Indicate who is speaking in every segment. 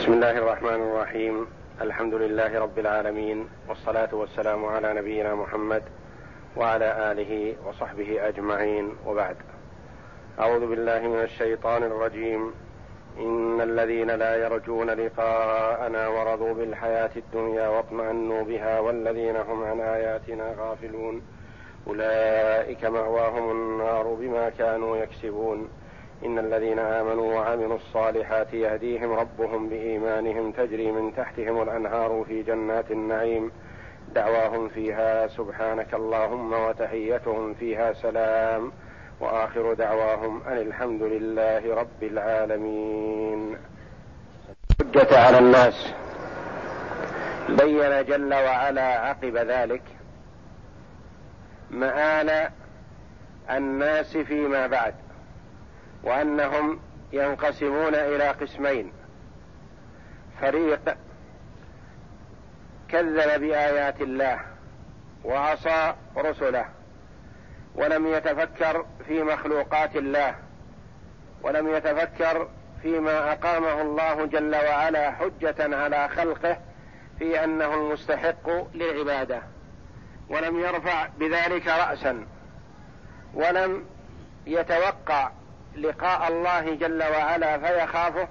Speaker 1: بسم الله الرحمن الرحيم. الحمد لله رب العالمين، والصلاة والسلام على نبينا محمد وعلى آله وصحبه أجمعين، وبعد. أعوذ بالله من الشيطان الرجيم. إن الذين لا يرجون لقاءنا ورضوا بالحياة الدنيا واطمأنوا بها والذين هم عن آياتنا غافلون أولئك مأواهم النار بما كانوا يكسبون. إن الذين آمنوا وعملوا الصالحات يهديهم ربهم بإيمانهم تجري من تحتهم الأنهار في جنات النعيم دعواهم فيها سبحانك اللهم وتحيتهم فيها سلام وآخر دعواهم أن الحمد لله رب العالمين. حجة على الناس. بين جل وعلا عقب ذلك مآل الناس فيما بعد، وأنهم ينقسمون إلى قسمين: فريق كذب بآيات الله وعصى رسله ولم يتفكر في مخلوقات الله، ولم يتفكر فيما أقامه الله جل وعلا حجة على خلقه في أنه المستحق للعبادة، ولم يرفع بذلك رأسا، ولم يتوقع لقاء الله جل وعلا فيخافه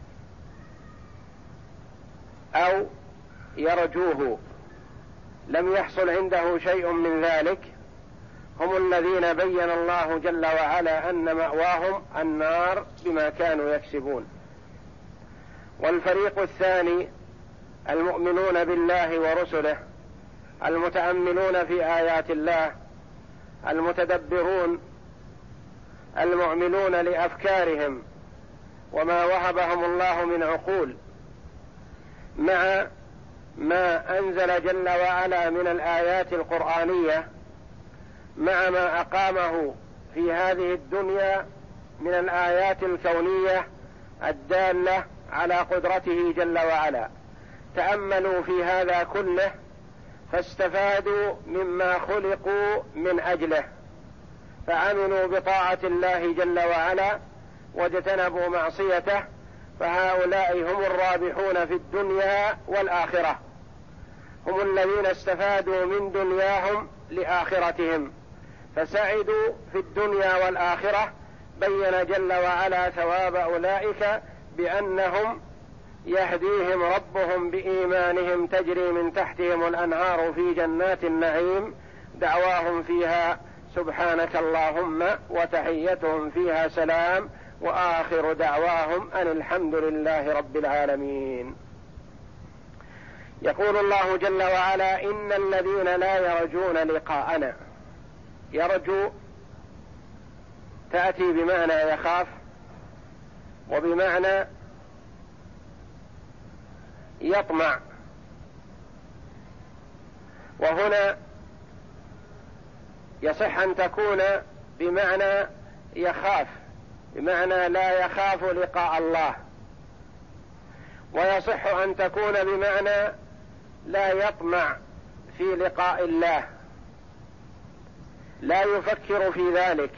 Speaker 1: أو يرجوه، لم يحصل عنده شيء من ذلك. هم الذين بين الله جل وعلا أن مأواهم النار بما كانوا يكسبون. والفريق الثاني المؤمنون بالله ورسله، المتأملون في آيات الله، المتدبرون، المعملون لأفكارهم وما وهبهم الله من عقول مع ما أنزل جل وعلا من الآيات القرآنية، مع ما أقامه في هذه الدنيا من الآيات الكونية الدالة على قدرته جل وعلا. تأملوا في هذا كله فاستفادوا مما خلقوا من أجله، فعملوا بطاعة الله جل وعلا واجتنبوا معصيته، فهؤلاء هم الرابحون في الدنيا والآخرة، هم الذين استفادوا من دنياهم لآخرتهم فسعدوا في الدنيا والآخرة. بين جل وعلا ثواب أولئك بأنهم يهديهم ربهم بإيمانهم تجري من تحتهم الأنهار في جنات النعيم دعواهم فيها سبحانك اللهم وتحيتهم فيها سلام وآخر دعواهم أن الحمد لله رب العالمين. يقول الله جل وعلا: إن الذين لا يرجون لقاءنا. يرجو تأتي بمعنى يخاف وبمعنى يطمع، وهنا يصح أن تكون بمعنى يخاف، بمعنى لا يخاف لقاء الله، ويصح أن تكون بمعنى لا يطمع في لقاء الله، لا يفكر في ذلك.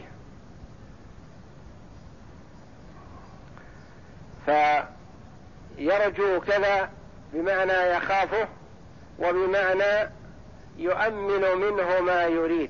Speaker 1: فيرجو كذا بمعنى يخافه وبمعنى يؤمن منه ما يريد.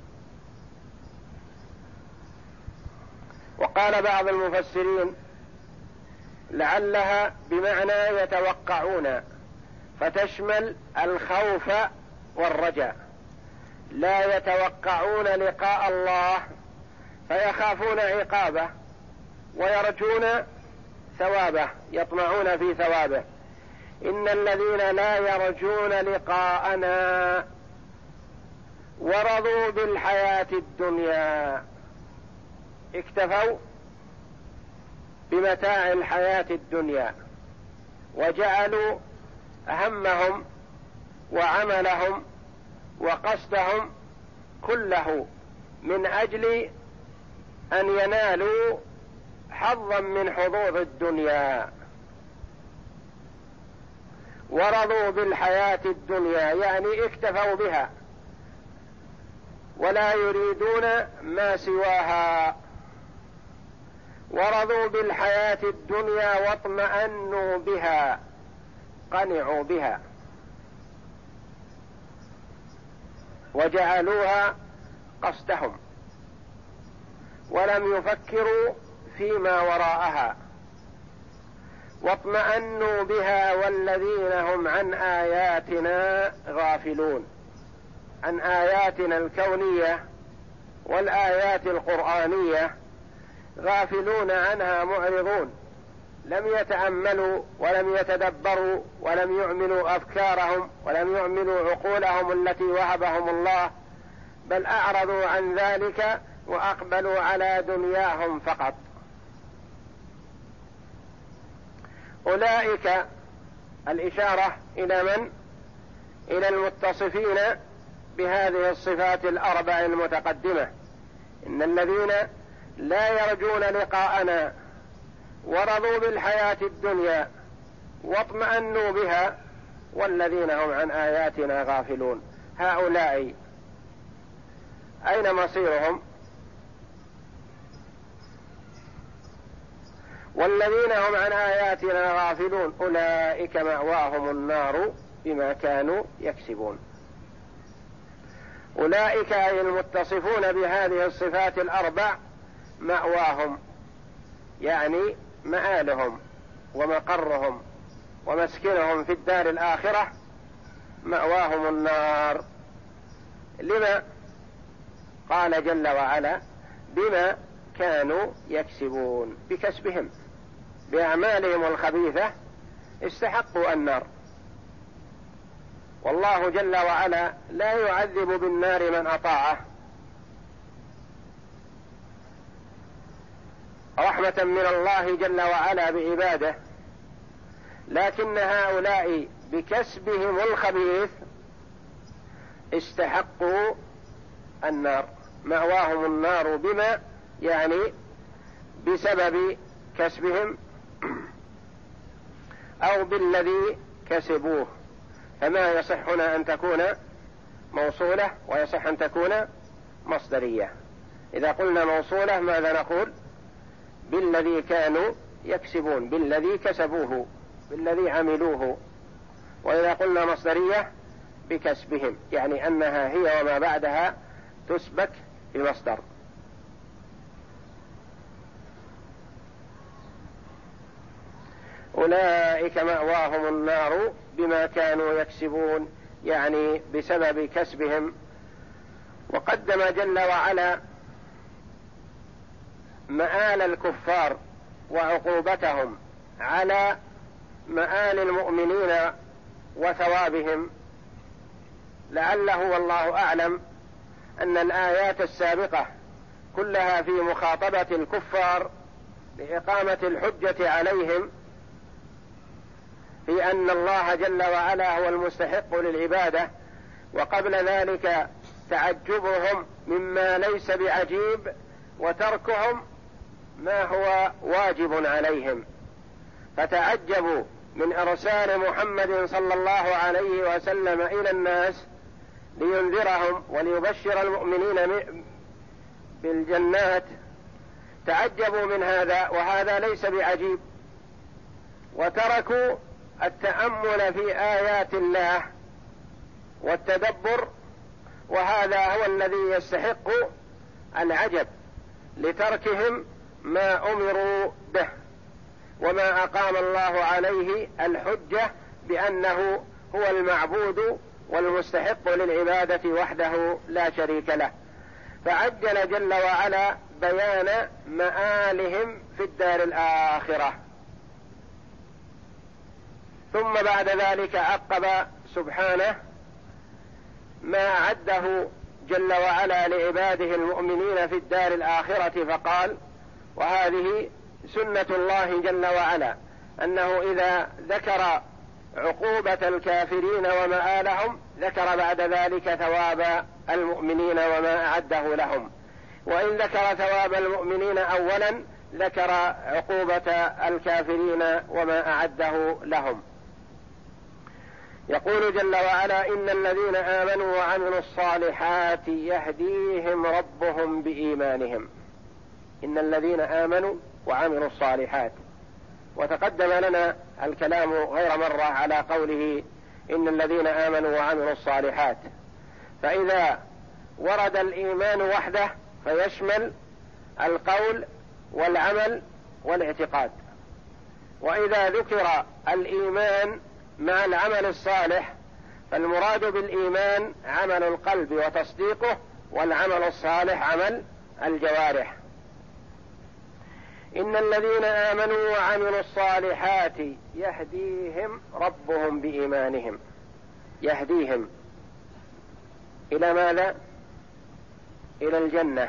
Speaker 1: وقال بعض المفسرين لعلها بمعنى يتوقعون، فتشمل الخوف والرجاء. لا يتوقعون لقاء الله فيخافون عقابه ويرجون ثوابه، يطمعون في ثوابه. إن الذين لا يرجون لقاءنا ورضوا بالحياة الدنيا، اكتفوا بمتاع الحياة الدنيا وجعلوا همهم وعملهم وقصدهم كله من أجل أن ينالوا حظا من حظوظ الدنيا. ورضوا بالحياة الدنيا يعني اكتفوا بها ولا يريدون ما سواها، ورضوا بالحياة الدنيا واطمأنوا بها، قنعوا بها وجعلوها قصدهم ولم يفكروا فيما وراءها، واطمأنوا بها والذين هم عن آياتنا غافلون، عن آياتنا الكونية والآيات القرآنية غافلون عنها معرضون، لم يتأملوا ولم يتدبروا ولم يعملوا أفكارهم ولم يعملوا عقولهم التي وهبهم الله، بل أعرضوا عن ذلك وأقبلوا على دنياهم فقط. أولئك الإشارة إلى من؟ إلى المتصفين بهذه الصفات الأربع المتقدمة، إن الذين لا يرجون لقاءنا ورضوا بالحياة الدنيا واطمأنوا بها والذين هم عن آياتنا غافلون، هؤلاء أين مصيرهم؟ والذين هم عن آياتنا غافلون أولئك مأواهم النار بما كانوا يكسبون. أولئك أي المتصفون بهذه الصفات الأربع مأواهم، يعني مآلهم ومقرهم ومسكنهم في الدار الآخرة مأواهم النار. لما؟ قال جل وعلا بما كانوا يكسبون، بكسبهم بأعمالهم الخبيثة استحقوا النار، والله جل وعلا لا يعذب بالنار من أطاعه رحمة من الله جل وعلا بعباده، لكن هؤلاء بكسبهم الخبيث استحقوا النار، مأواهم النار بما يعني بسبب كسبهم أو بالذي كسبوه، فما يصح هنا أن تكون موصولة ويصح أن تكون مصدرية. إذا قلنا موصولة ماذا نقول؟ بالذي كانوا يكسبون، بالذي كسبوه، بالذي عملوه. وإذا قلنا مصدرية بكسبهم، يعني أنها هي وما بعدها تسبك بمصدر. أولئك مأواهم النار بما كانوا يكسبون، يعني بسبب كسبهم. وقدم جل وعلا مآل الكفار وعقوبتهم على مآل المؤمنين وثوابهم، لعله والله أعلم أن الآيات السابقة كلها في مخاطبة الكفار لإقامة الحجة عليهم في أن الله جل وعلا هو المستحق للعبادة، وقبل ذلك تعجبهم مما ليس بعجيب وتركهم ما هو واجب عليهم، فتعجبوا من إرسال محمد صلى الله عليه وسلم إلى الناس لينذرهم وليبشر المؤمنين بالجنات، تعجبوا من هذا وهذا ليس بعجيب، وتركوا التأمل في آيات الله والتدبر، وهذا هو الذي يستحق العجب لتركهم ما أمروا به وما أقام الله عليه الحجة بأنه هو المعبود والمستحق للعبادة وحده لا شريك له. فعجل جل وعلا بيان مآلهم في الدار الآخرة، ثم بعد ذلك عقب سبحانه ما أعده جل وعلا لعباده المؤمنين في الدار الآخرة، فقال: وهذه سنة الله جل وعلا، أنه إذا ذكر عقوبة الكافرين ومآلهم ذكر بعد ذلك ثواب المؤمنين وما أعده لهم، وإن ذكر ثواب المؤمنين أولا ذكر عقوبة الكافرين وما أعده لهم. يقول جل وعلا: إن الذين آمنوا وعملوا الصالحات يهديهم ربهم بإيمانهم. إن الذين آمنوا وعملوا الصالحات. وتقدم لنا الكلام غير مرة على قوله إن الذين آمنوا وعملوا الصالحات، فإذا ورد الإيمان وحده فيشمل القول والعمل والاعتقاد، وإذا ذكر الإيمان مع العمل الصالح فالمراد بالإيمان عمل القلب وتصديقه، والعمل الصالح عمل الجوارح. إن الذين آمنوا وعملوا الصالحات يهديهم ربهم بإيمانهم. يهديهم إلى ماذا؟ إلى الجنة.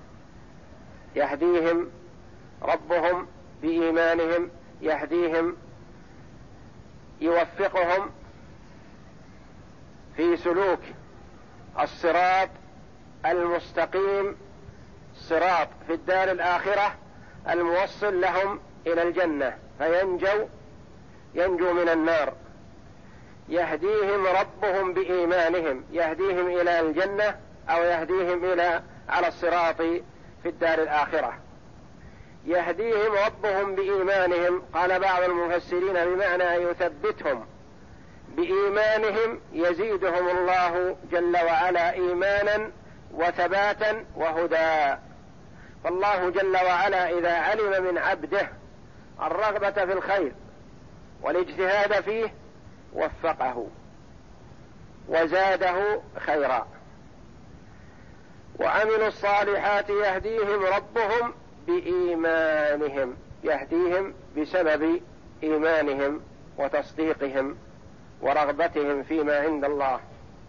Speaker 1: يهديهم ربهم بإيمانهم، يهديهم يوفقهم في سلوك الصراط المستقيم، صراط في الدار الآخرة الموصل لهم إلى الجنة ينجو من النار. يهديهم ربهم بإيمانهم، يهديهم إلى الجنة أو يهديهم على الصراط في الدار الآخرة. يهديهم ربهم بإيمانهم، قال بعض المفسرين بمعنى يثبتهم بإيمانهم، يزيدهم الله جل وعلا إيمانا وثباتا وهدى. فالله جل وعلا إذا علم من عبده الرغبة في الخير والاجتهاد فيه وفقه وزاده خيرا. وعملوا الصالحات يهديهم ربهم بإيمانهم، يهديهم بسبب إيمانهم وتصديقهم ورغبتهم فيما عند الله.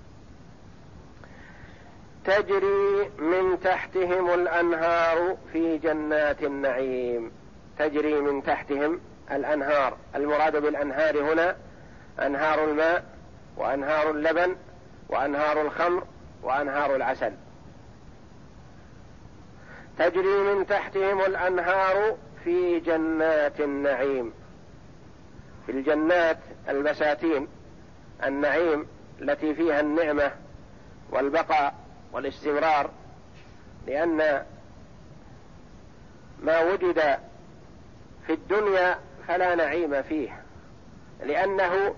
Speaker 1: تجري من تحتهم الأنهار في جنات النعيم. تجري من تحتهم الأنهار، المراد بالأنهار هنا أنهار الماء وأنهار اللبن وأنهار الخمر وأنهار العسل. تجري من تحتهم الأنهار في جنات النعيم. في الجنات البساتين النعيم التي فيها النعمة والبقاء والاستمرار، لأن ما وجد في الدنيا فلا نعيم فيه، لأنه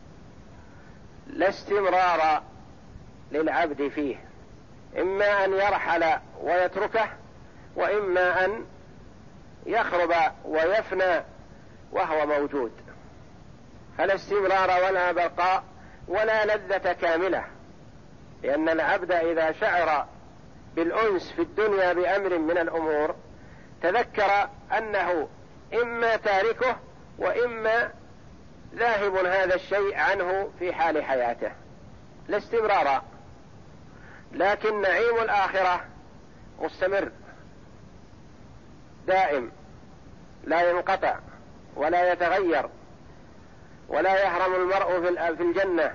Speaker 1: لا استمرار للعبد فيه، إما أن يرحل ويتركه، وإما أن يخرب ويفنى وهو موجود، فلا استمرار ولا بقاء ولا لذة كاملة. لأن العبد إذا شعر بالأنس في الدنيا بأمر من الأمور تذكر أنه إما تاركه وإما ذاهب هذا الشيء عنه في حال حياته، لا استمرار. لكن نعيم الآخرة مستمر دائم لا ينقطع ولا يتغير، ولا يهرم المرء في الجنة،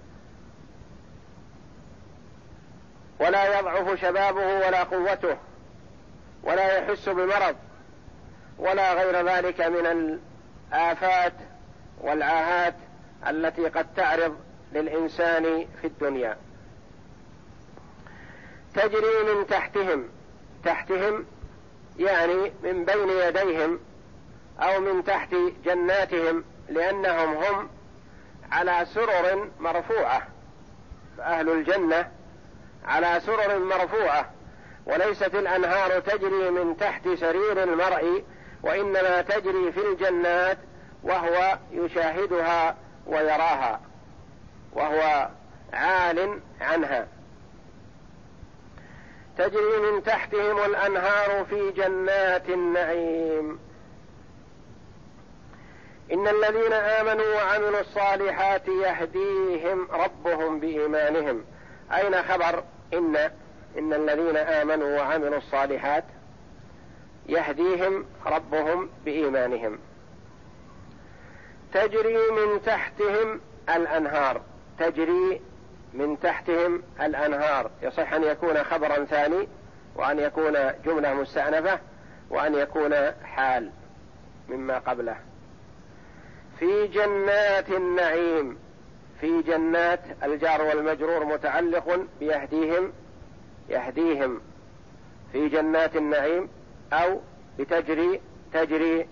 Speaker 1: ولا يضعف شبابه ولا قوته، ولا يحس بمرض ولا غير ذلك من الآفات والعاهات التي قد تعرض للإنسان في الدنيا. تجري من تحتهم يعني من بين يديهم أو من تحت جناتهم، لأنهم هم على سرر مرفوعة، فأهل الجنة على سرر مرفوعة، وليست الأنهار تجري من تحت سرير المرء، وإنما تجري في الجنات وهو يشاهدها ويراها وهو عال عنها. تجري من تحتهم الأنهار في جنات النعيم. إن الذين آمنوا وعملوا الصالحات يهديهم ربهم بإيمانهم. أين خبر إن الذين آمنوا وعملوا الصالحات يهديهم ربهم بإيمانهم. تجري من تحتهم الأنهار. تجري من تحتهم الأنهار يصح أن يكون خبرا ثاني، وأن يكون جملة مستأنفة، وأن يكون حال مما قبله. في جنات النعيم. في جنات الجار والمجرور متعلق بيهديهم، يهديهم في جنات النعيم، أو بتجري تجري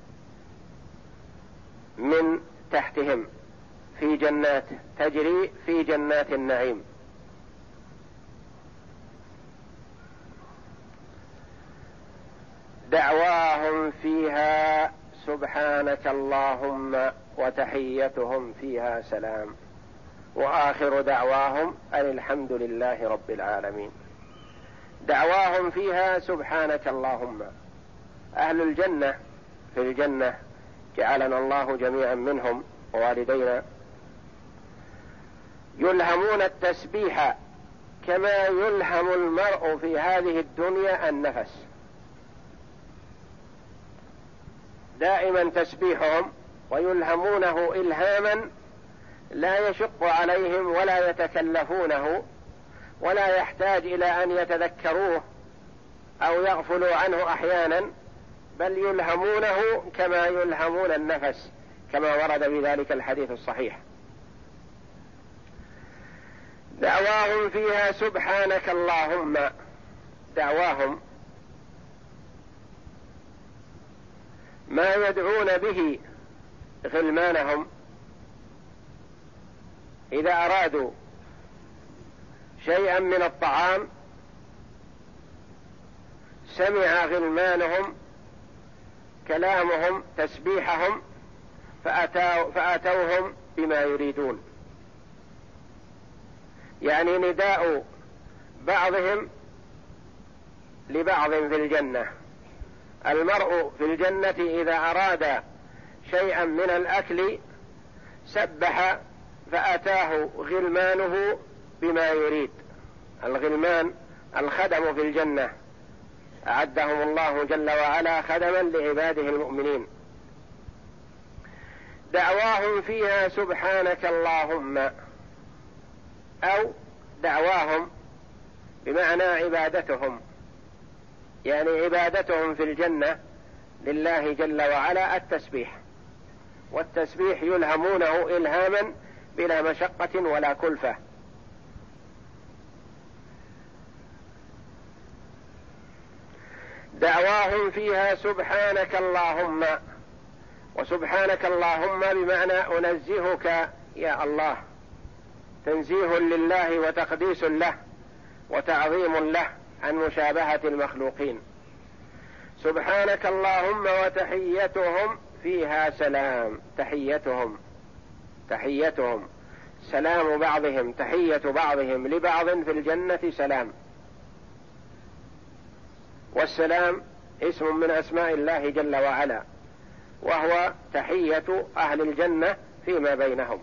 Speaker 1: من تحتهم في جنات، تجري في جنات النعيم. دعواهم فيها سبحانك اللهم وتحيتهم فيها سلام وآخر دعواهم أن الحمد لله رب العالمين. دعواهم فيها سبحانك اللهم. أهل الجنة في الجنة جعلنا الله جميعا منهم ووالدينا يلهمون التسبيح كما يلهم المرء في هذه الدنيا النفس. دائما تسبيحهم ويلهمونه إلهاما لا يشق عليهم ولا يتكلفونه ولا يحتاج إلى أن يتذكروه أو يغفلوا عنه أحيانا، بل يلهمونه كما يلهمون النفس، كما ورد بذلك الحديث الصحيح. دعواهم فيها سبحانك اللهم. دعواهم ما يدعون به غلمانهم إذا أرادوا شيئا من الطعام سمع غلمانهم كلامهم تسبيحهم فأتوهم بما يريدون. يعني نداء بعضهم لبعض في الجنة. المرء في الجنة إذا أراد شيئا من الأكل سبح فأتاه غلمانه بما يريد. الغلمان الخدم في الجنة أعدهم الله جل وعلا خدما لعباده المؤمنين. دعواهم فيها سبحانك اللهم، أو دعواهم بمعنى عبادتهم، يعني عبادتهم في الجنة لله جل وعلا التسبيح، والتسبيح يلهمونه إلهاما بلا مشقة ولا كلفة. دعواهم فيها سبحانك اللهم. وسبحانك اللهم بمعنى أنزهك يا الله، تنزيه لله وتقديس له وتعظيم له عن مشابهة المخلوقين. سبحانك اللهم وتحيتهم فيها سلام. تحيتهم سلام بعضهم، تحية بعضهم لبعض في الجنة سلام. والسلام اسم من أسماء الله جل وعلا، وهو تحية أهل الجنة فيما بينهم.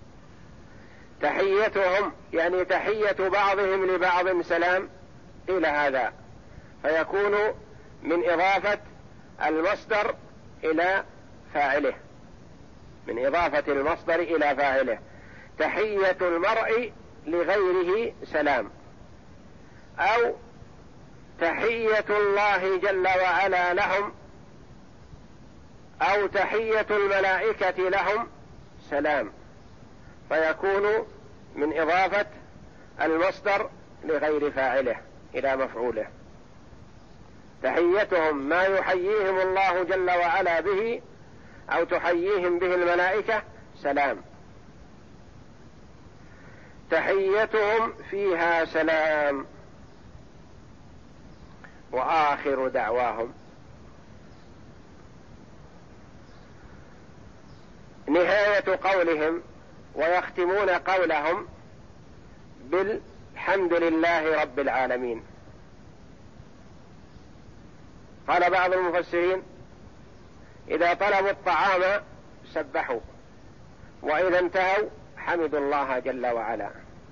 Speaker 1: تحيتهم يعني تحية بعضهم لبعض سلام إلى هذا، فيكون من إضافة المصدر إلى فاعله، من إضافة المصدر إلى فاعله. تحية المرء لغيره سلام، أو تحية الله جل وعلا لهم، أو تحية الملائكة لهم سلام، فيكون من إضافة المصدر لغير فاعله إلى مفعوله. تحيتهم ما يحييهم الله جل وعلا به أو تحييهم به الملائكة سلام. تحيتهم فيها سلام وآخر دعواهم. نهاية قولهم ويختمون قولهم بالحمد لله رب العالمين. قال بعض المفسرين إذا طلبوا الطعام سبحوا، وإذا انتهوا حمدوا الله جل وعلا.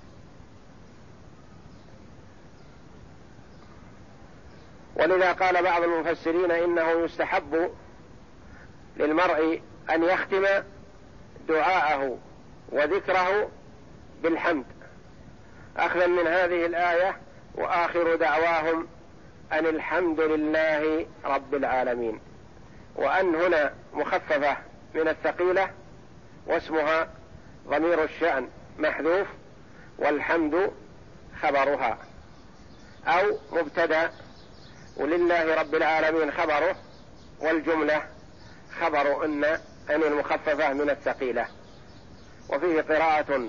Speaker 1: ولذا قال بعض المفسرين إنه يستحب للمرء أن يختم دعاءه وذكره بالحمد، أخذا من هذه الآية وآخر دعواهم أن الحمد لله رب العالمين. وأن هنا مخففة من الثقيلة، واسمها ضمير الشأن محذوف، والحمد خبرها أو مبتدأ، ولله رب العالمين خبره، والجملة خبر أن المخففة من الثقيلة. وفيه قراءة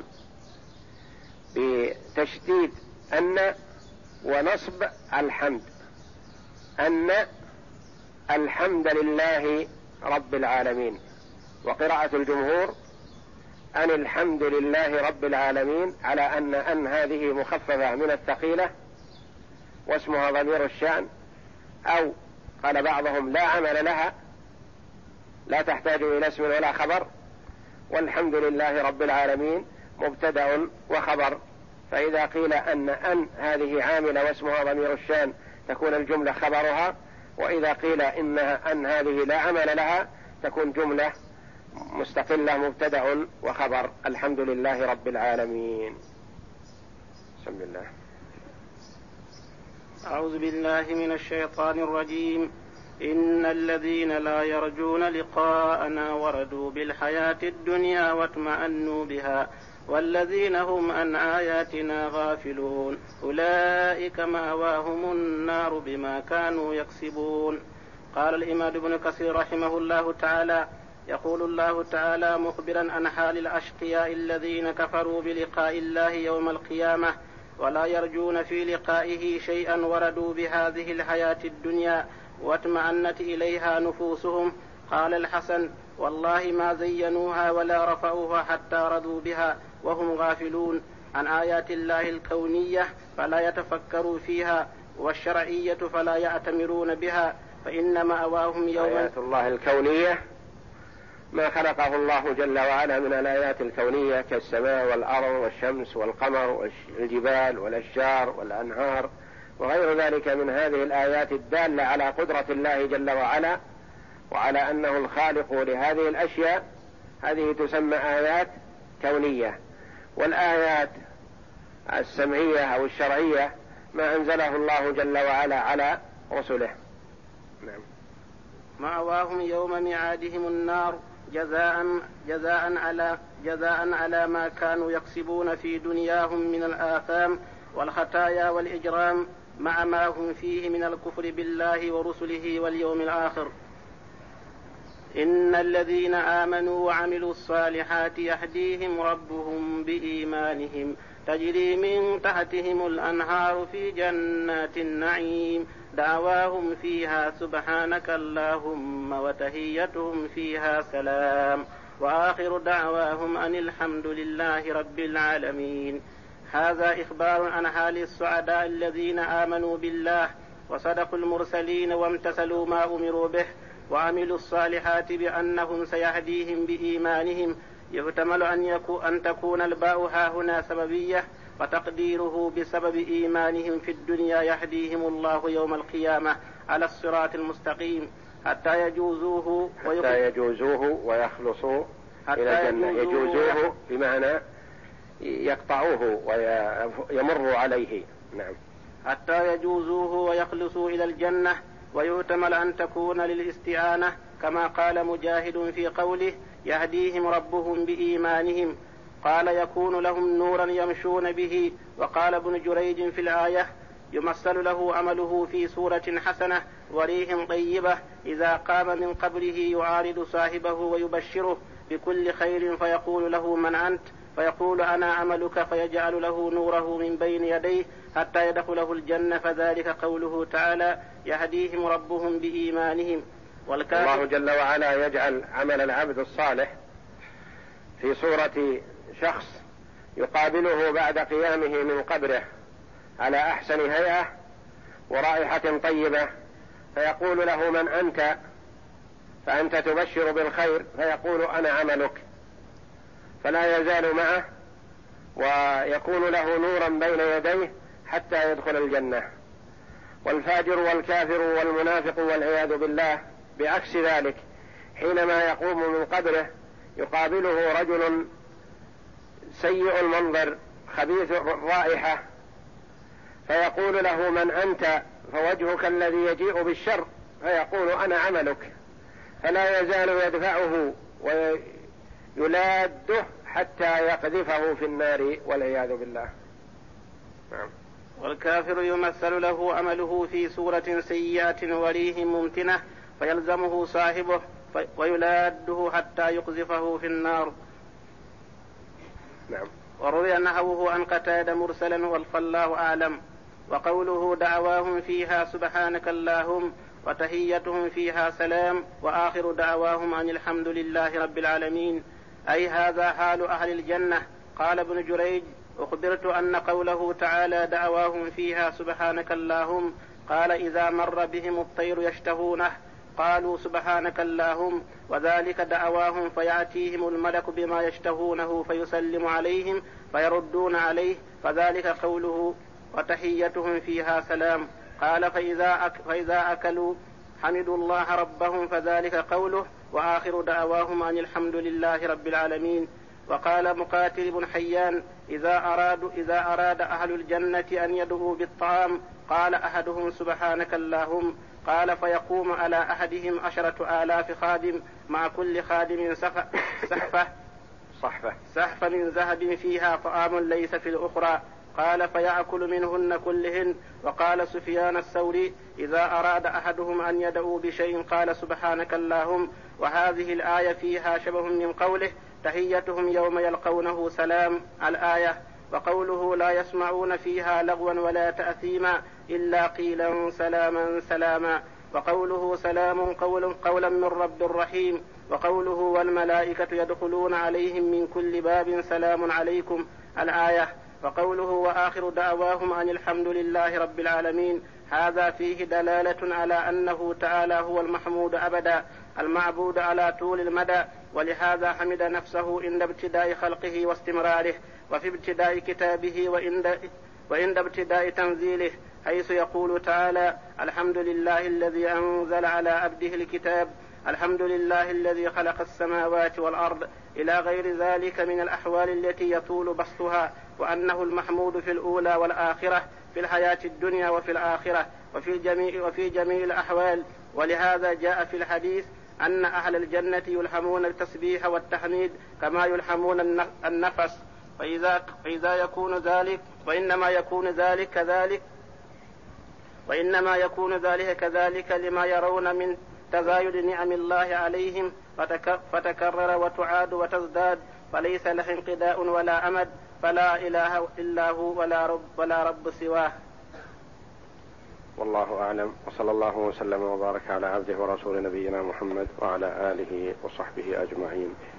Speaker 1: بتشديد أن ونصب الحمد، أن الحمد لله رب العالمين، وقراءة الجمهور أن الحمد لله رب العالمين، على أن هذه مخففة من الثقيلة واسمها ضمير الشأن، أو قال بعضهم لا عمل لها، لا تحتاج إلى اسم ولا خبر، والحمد لله رب العالمين مبتدأ وخبر. فإذا قيل أن هذه عاملة واسمها ضمير الشأن تكون الجملة خبرها، وإذا قيل أن هذه لا عمل لها تكون جملة مستقلة مبتدأ وخبر. الحمد لله رب العالمين. بسم الله.
Speaker 2: أعوذ بالله من الشيطان الرجيم. إن الذين لا يرجون لقاءنا وردوا بالحياة الدنيا واطمأنوا بها والذين هم عن آياتنا غافلون أولئك مأواهم النار بما كانوا يكسبون. قال الإمام ابن كثير رحمه الله تعالى: يقول الله تعالى مخبرا عن حال الأشقياء الذين كفروا بلقاء الله يوم القيامة ولا يرجون في لقائه شيئا وردوا بهذه الحياة الدنيا واطمأنت إليها نفوسهم. قال الحسن: والله ما زينوها ولا رفعوها حتى رضوا بها وهم غافلون عن آيات الله الكونية فلا يتفكروا فيها، والشرعية فلا يأتمرون بها، فإن مأواهم يوم
Speaker 1: آيات الله الكونية ما خلقه الله جل وعلا من الآيات الكونية كالسماء والأرض والشمس والقمر والجبال والأشجار والأنهار وغير ذلك من هذه الآيات الدالة على قدرة الله جل وعلا وعلى أنه الخالق لهذه الأشياء، هذه تسمى آيات كونية. والآيات السمعية أو الشرعية ما أنزله الله جل وعلا على رسله. نعم.
Speaker 2: مأواهم يوم ميعادهم النار جزاء على ما كانوا يكسبون في دنياهم من الآثام والخطايا والإجرام مع ما هم فيه من الكفر بالله ورسله واليوم الآخر. إن الذين آمنوا وعملوا الصالحات يهديهم ربهم بإيمانهم تجري من تحتهم الأنهار في جنات النعيم دعواهم فيها سبحانك اللهم وتحيتهم فيها سلام وآخر دعواهم أن الحمد لله رب العالمين. هذا إخبار عن حال السعداء الذين آمنوا بالله وصدقوا المرسلين وامتثلوا ما أمروا به وعملوا الصالحات بأنهم سيهديهم بإيمانهم. يحتمل أن تكون الباء ها هنا سببية وتقديره بسبب إيمانهم في الدنيا يهديهم الله يوم القيامة على الصراط المستقيم حتى يجوزوه
Speaker 1: ويخلصوا إلى الجنة. يجوزوه بمعنى يقطعوه ويمروا عليه. نعم.
Speaker 2: حتى يجوزوه ويخلصوا إلى الجنة. ويحتمل أن تكون للاستعانة كما قال مجاهد في قوله يهديهم ربهم بإيمانهم، قال يكون لهم نورا يمشون به. وقال ابن جريج في الآية يمثل له عمله في صورة حسنة وريح طيبة إذا قام من قبره يعارض صاحبه ويبشره بكل خير فيقول له من أنت؟ فيقول أنا عملك، فيجعل له نوره من بين يديه حتى يدخله الجنة. فذلك قوله تعالى يهديهم ربهم بإيمانهم.
Speaker 1: الله جل وعلا يجعل عمل العبد الصالح في صورة شخص يقابله بعد قيامه من قبره على أحسن هيئة ورائحة طيبة، فيقول له من أنت؟ فأنت تبشر بالخير، فيقول أنا عملك، فلا يزال معه ويكون له نورا بين يديه حتى يدخل الجنة. والفاجر والكافر والمنافق والعياذ بالله بعكس ذلك، حينما يقوم من قبره يقابله رجل سيء المنظر خبيث الرائحة، فيقول له من أنت؟ فوجهك الذي يجيء بالشر، فيقول أنا عملك، فلا يزال يدفعه ويلاده حتى يقذفه في النار والعياذ بالله. نعم.
Speaker 2: والكافر يمثل له عمله في صورة سيئة وريه ممتنة فيلزمه صاحبه ويلاده حتى يقذفه في النار.
Speaker 1: نعم.
Speaker 2: وروي نحوه عن قتادة مرسلا والله أعلم. وقوله دعواهم فيها سبحانك اللهم وتحيتهم فيها سلام وآخر دعواهم أن الحمد لله رب العالمين، أي هذا حال أهل الجنة. قال ابن جريج: أخبرت أن قوله تعالى دعواهم فيها سبحانك اللهم قال إذا مر بهم الطير يشتهونه قالوا سبحانك اللهم، وذلك دعواهم فيأتيهم الملك بما يشتهونه فيسلم عليهم فيردون عليه، فذلك قوله وتحيتهم فيها سلام. قال فإذا أكلوا حمدوا الله ربهم، فذلك قوله وآخر دعواهم أن الحمد لله رب العالمين. وقال مقاتل بن حيان: إذا أراد أهل الجنة أن يدعوا بالطعام قال أحدهم سبحانك اللهم، قال فيقوم على أحدهم 10,000 خادم مع كل خادم صحفة من ذهب فيها طعام ليس في الأخرى، قال فيأكل منهن كلهن. وقال سفيان الثوري: إذا أراد أحدهم أن يدعو بشيء قال سبحانك اللهم. وهذه الآية فيها شبه من قوله تحيتهم يوم يلقونه سلام الآية. وقوله لا يسمعون فيها لغوا ولا تأثيما إلا قيلا سلاما سلاما. وقوله سلام قولا من رب رحيم. وقوله والملائكة يدخلون عليهم من كل باب سلام عليكم الآية. وقوله وآخر دعواهم أن الحمد لله رب العالمين، هذا فيه دلالة على أنه تعالى هو المحمود أبدا المعبود على طول المدى، ولهذا حمد نفسه عند ابتداء خلقه واستمراره، وفي ابتداء كتابه وعند ابتداء تنزيله، حيث يقول تعالى الحمد لله الذي أنزل على عبده الكتاب، الحمد لله الذي خلق السماوات والأرض، إلى غير ذلك من الأحوال التي يطول بسطها، وأنه المحمود في الأولى والآخرة، في الحياة الدنيا وفي الآخرة، وفي جميع الأحوال. ولهذا جاء في الحديث أن أهل الجنة يلهمون التسبيح والتحميد كما يلهمون النفس، فإذا يكون ذلك وإنما يكون ذلك كذلك لما يرون من تزايد نعم الله عليهم فتكرر وتعاد وتزداد، فليس له انقضاء ولا أمد، فلا إله إلا هو ولا رب سواه.
Speaker 1: والله أعلم، وصلى الله وسلم وبارك على عبده ورسول نبينا محمد وعلى آله وصحبه أجمعين.